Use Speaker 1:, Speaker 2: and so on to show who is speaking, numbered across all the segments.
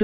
Speaker 1: Chương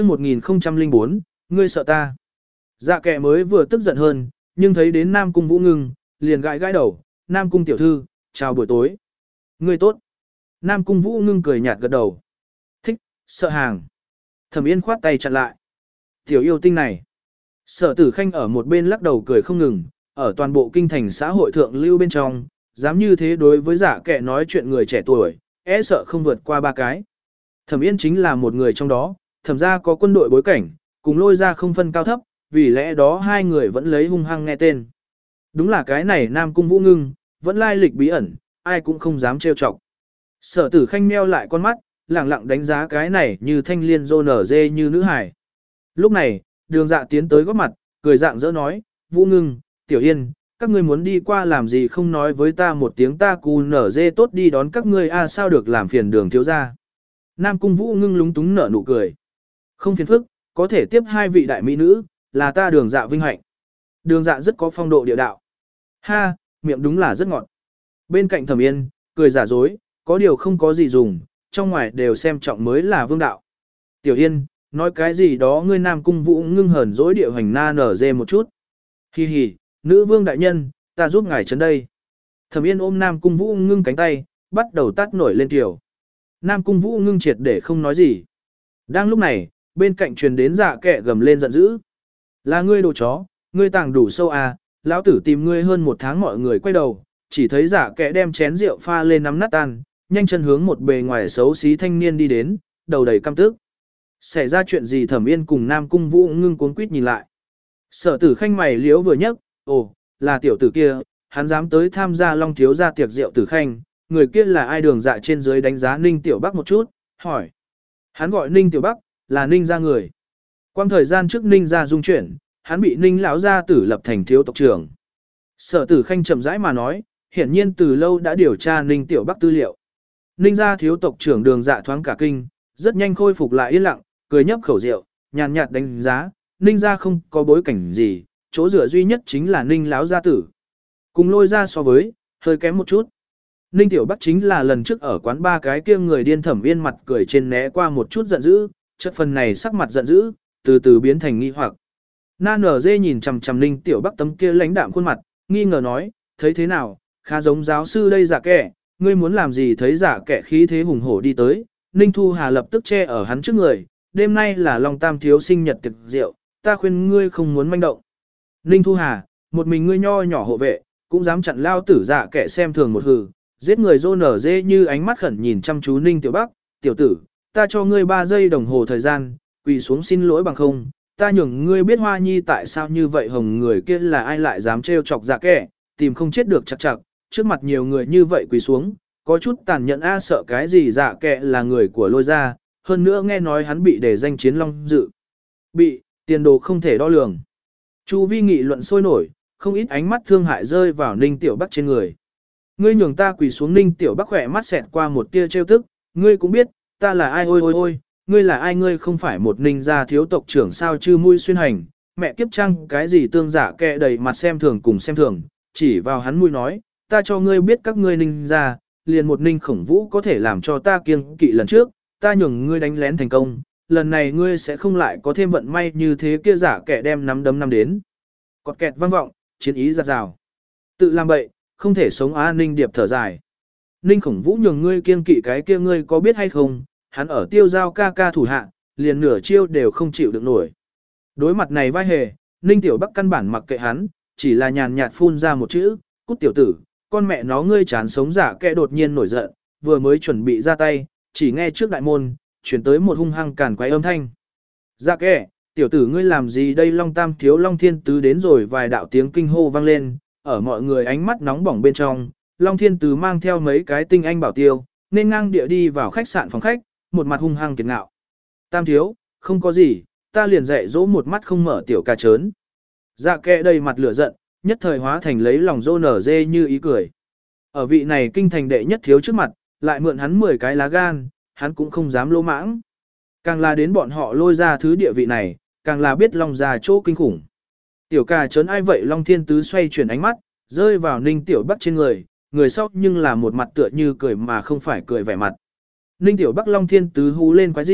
Speaker 1: 1004, ngươi sợ ta. Dạ kẻ mới vừa tức giận hơn, nhưng thấy đến Nam Cung Vũ ngưng, liền gãi gãi đầu, Nam Cung tiểu thư, chào buổi tối. Ngươi tốt. Nam Cung Vũ ngưng cười nhạt gật đầu. Thích, sợ hàng. Thẩm Yên khoát tay chặn lại. Tiểu yêu tinh này. Sở Tử Khanh ở một bên lắc đầu cười không ngừng, ở toàn bộ kinh thành xã hội thượng lưu bên trong, dám như thế đối với giả kẻ nói chuyện người trẻ tuổi, e sợ không vượt qua 3 cái. Thẩm Yên chính là một người trong đó, thẩm ra có quân đội bối cảnh, cùng Lôi ra không phân cao thấp, vì lẽ đó hai người vẫn lấy hung hăng nghe tên. Đúng là cái này Nam Cung Vũ ngưng, vẫn lai lịch bí ẩn, ai cũng không dám trêu chọc. Sở Tử Khanh meo lại con mắt, lẳng lặng đánh giá cái này như thanh liên rô nở dê như nữ hải. Lúc này, Đường Dạ tiến tới góp mặt, cười dạng dỡ nói, Vũ ngưng, Tiểu Yên, các ngươi muốn đi qua làm gì không nói với ta một tiếng, ta cù nở dê tốt đi đón các ngươi a sao được làm phiền Đường thiếu gia. Nam Cung Vũ ngưng lúng túng nở nụ cười. Không phiền phức, có thể tiếp 2 vị đại mỹ nữ, là ta Đường Dạ vinh hạnh. Đường Dạ rất có phong độ địa đạo. Ha, miệng đúng là rất ngọt. Bên cạnh Thẩm Yên, cười giả dối, có điều không có gì dùng, trong ngoài đều xem trọng mới là vương đạo. Tiểu Yên, nói cái gì đó ngươi Nam Cung Vũ ngưng hờn dỗi địa hoành na nở dê một chút. Hi hi, nữ vương đại nhân, ta giúp ngài chấn đây. Thẩm Yên ôm Nam Cung Vũ ngưng cánh tay, bắt đầu tát nổi lên tiểu. Nam Cung Vũ ngưng triệt để không nói gì. Đang lúc này, bên cạnh truyền đến dạ kẻ gầm lên giận dữ. Là ngươi đồ chó, ngươi tàng đủ sâu à, lão tử tìm ngươi hơn 1 tháng mọi người quay đầu, chỉ thấy dạ kẻ đem chén rượu pha lên nắm nát tan, nhanh chân hướng một bề ngoài xấu xí thanh niên đi đến, đầu đầy căm tức. Xảy ra chuyện gì Thẩm Yên cùng Nam Cung Vũ ngưng cuống quýt nhìn lại. Sở Tử Khanh mày liếu vừa nhấc, ồ, là tiểu tử kia, hắn dám tới tham gia Long thiếu gia tiệc rượu Tử Khanh, người kia là ai? Đường Dạ trên dưới đánh giá Ninh Tiểu Bắc một chút, hỏi. Hắn gọi Ninh Tiểu Bắc, là Ninh gia người. Quang thời gian trước Ninh gia dung chuyển, hắn bị Ninh lão gia tử lập thành thiếu tộc trưởng. Sở Tử Khanh chậm rãi mà nói, hiển nhiên từ lâu đã điều tra Ninh Tiểu Bắc tư liệu. Ninh gia thiếu tộc trưởng Đường Dạ thoáng cả kinh, rất nhanh khôi phục lại yên lặng, cười nhấp khẩu rượu, nhàn nhạt đánh giá, Ninh gia không có bối cảnh gì, chỗ dựa duy nhất chính là Ninh lão gia tử. Cùng Lôi ra so với, hơi kém một chút. Ninh Tiểu Bắc chính là lần trước ở quán ba cái kia người điên. Thẩm Yên mặt cười trên né qua một chút giận dữ, chất phần này sắc mặt giận dữ, từ từ biến thành nghi hoặc. Na nở dê nhìn chằm chằm Ninh Tiểu Bắc tấm kia lãnh đạm khuôn mặt, nghi ngờ nói, thấy thế nào, khá giống giáo sư đây giả kẻ, ngươi muốn làm gì? Thấy giả kẻ khí thế hùng hổ đi tới, Ninh Thu Hà lập tức che ở hắn trước người, đêm nay là Long Tam thiếu sinh nhật tiệc rượu, ta khuyên ngươi không muốn manh động. Ninh Thu Hà, một mình ngươi nho nhỏ hộ vệ, cũng dám chặn lao tử dạ kẻ xem thường một hừ, giết người rô nở dê như ánh mắt khẩn nhìn chăm chú Ninh Tiểu Bắc, tiểu tử, ta cho ngươi 3 giây đồng hồ thời gian, quỳ xuống xin lỗi bằng không, ta nhường ngươi biết Hoa Nhi tại sao như vậy hồng người kia là ai lại dám trêu chọc dạ kẻ, tìm không chết được chặt chặt, trước mặt nhiều người như vậy quỳ xuống, có chút tàn nhẫn a sợ cái gì dạ kẻ là người của Lôi gia, hơn nữa nghe nói hắn bị để danh chiến long dự. Bị, tiền đồ không thể đo lường. Chu vi nghị luận sôi nổi, không ít ánh mắt thương hại rơi vào Ninh Tiểu Bắc trên người. Ngươi nhường ta quỳ xuống. Ninh Tiểu Bắc khỏe mắt xẹt qua một tia trêu tức, ngươi cũng biết, ta là ai? Ôi ôi ôi, ngươi là ai? Ngươi không phải một Ninh gia thiếu tộc trưởng sao? Chư mũi xuyên hành, mẹ kiếp trăng cái gì? Tương giả kệ đầy mặt xem thường cùng xem thường, chỉ vào hắn mũi nói, ta cho ngươi biết các ngươi Ninh gia, liền một Ninh Khổng Vũ có thể làm cho ta kiêng kỵ lần trước, ta nhường ngươi đánh lén thành công, lần này ngươi sẽ không lại có thêm vận may như thế kia. Giả kệ đem nắm đấm năm đến. Cọt kẹt vang vọng, chiến ý giạt rào. Tự làm bậy, không thể sống á. Ninh Điệp thở dài. Ninh Khổng Vũ nhường ngươi kiêng kỵ cái kia ngươi có biết hay không, hắn ở Tiêu Giao ca ca thủ hạ, liền nửa chiêu đều không chịu được nổi. Đối mặt này vai hề, Ninh Tiểu Bắc căn bản mặc kệ hắn, chỉ là nhàn nhạt phun ra một chữ, cút tiểu tử, con mẹ nó ngươi chán sống. Giả kệ đột nhiên nổi giận, vừa mới chuẩn bị ra tay, chỉ nghe trước đại môn, chuyển tới một hung hăng càn quái âm thanh. Giả kệ, tiểu tử ngươi làm gì đây? Long Tam thiếu Long Thiên Tứ đến rồi. Vài đạo tiếng kinh hô vang lên, ở mọi người ánh mắt nóng bỏng bên trong, Long Thiên Tứ mang theo mấy cái tinh anh bảo tiêu, nên ngang địa đi vào khách sạn phòng khách, một mặt hung hăng kiệt ngạo. Tam thiếu, không có gì, ta liền dạy dỗ một mắt không mở tiểu ca trớn. Dạ kệ đầy mặt lửa giận, nhất thời hóa thành lấy lòng rô nở dê như ý cười. Ở vị này kinh thành đệ nhất thiếu trước mặt, lại mượn hắn 10 cái lá gan, hắn cũng không dám lỗ mãng. Càng là đến bọn họ Lôi ra thứ địa vị này, càng là biết Long gia chỗ kinh khủng. Tiểu ca trớn ai vậy? Long Thiên Tứ xoay chuyển ánh mắt, rơi vào Ninh Tiểu Bắc trên người, người sau nhưng là một mặt tựa như cười mà không phải cười vẻ mặt. Ninh Tiểu Bắc Long Thiên Tứ hú lên quái dị,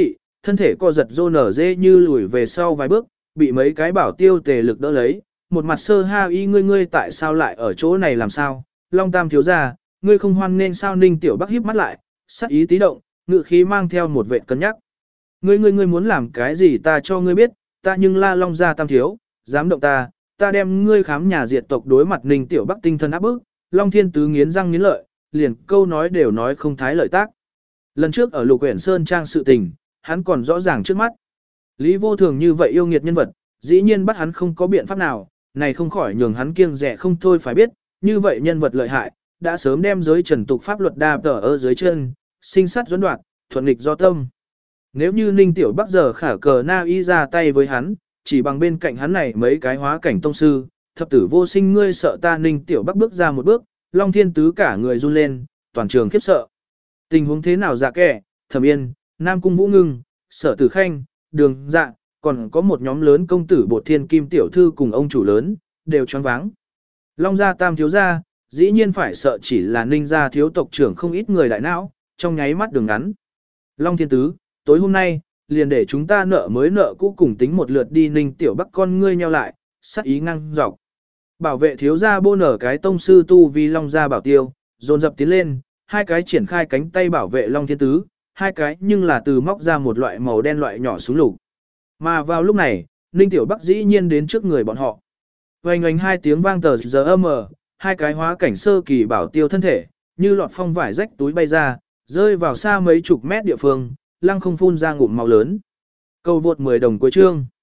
Speaker 1: thân thể co giật rô nở dê như lùi về sau vài bước, bị mấy cái bảo tiêu tề lực đỡ lấy, một mặt sơ ha y ngươi tại sao lại ở chỗ này làm sao, Long Tam thiếu gia, ngươi không hoan nên sao Ninh Tiểu Bắc híp mắt lại, sắc ý tí động, ngự khí mang theo một vệ cân nhắc. Ngươi muốn làm cái gì ta cho ngươi biết, ta nhưng la Long gia Tam thiếu, dám động ta đem ngươi khám nhà diệt tộc đối mặt Ninh Tiểu Bắc tinh thần áp bức, Long Thiên Tứ nghiến răng nghiến lợi, liền câu nói đều nói không thái lợi tác. Lần trước ở Lục Uyển Sơn trang sự tình, hắn còn rõ ràng trước mắt. Lý Vô Thường như vậy yêu nghiệt nhân vật, dĩ nhiên bắt hắn không có biện pháp nào, này không khỏi nhường hắn kiêng dè không thôi phải biết, như vậy nhân vật lợi hại, đã sớm đem giới trần tục pháp luật đa tờ ở dưới chân, sinh sát dẫn đoạt, thuận nghịch do tâm. Nếu như Ninh Tiểu Bắc giờ khả cờ na y ra tay với hắn, chỉ bằng bên cạnh hắn này mấy cái hóa cảnh tông sư, thập tử vô sinh ngươi sợ ta Ninh Tiểu Bắc bước ra một bước, Long Thiên Tứ cả người run lên, toàn trường khiếp sợ. Tình huống thế nào Dạ Kẻ, Thẩm Yên, Nam Cung Vũ Ngưng, Sở Tử Khanh, Đường Dạ, còn có một nhóm lớn công tử Bột Thiên Kim tiểu thư cùng ông chủ lớn, đều choáng váng. Long gia Tam thiếu gia, dĩ nhiên phải sợ chỉ là Ninh gia thiếu tộc trưởng không ít người đại não, trong nháy mắt đường ngắn. Long Thiên Tứ, tối hôm nay, liền để chúng ta nợ mới nợ cũ cùng tính một lượt đi Ninh Tiểu Bắc con ngươi nheo lại, sát ý ngăng dọc. Bảo vệ thiếu gia bô nở cái tông sư tu vi Long gia bảo tiêu, dồn dập tiến lên, hai cái triển khai cánh tay bảo vệ Long Thiên Tứ, hai cái nhưng là từ móc ra một loại màu đen loại nhỏ súng lục. Mà vào lúc này, Ninh Tiểu Bắc dĩ nhiên đến trước người bọn họ. Oanh oanh hai tiếng vang tờ giờ âm, hai cái hóa cảnh sơ kỳ bảo tiêu thân thể, như lọt phong vải rách túi bay ra, rơi vào xa mấy chục mét địa phương, lăng không phun ra ngụm máu lớn. Câu vượt 10 đồng cuối chương.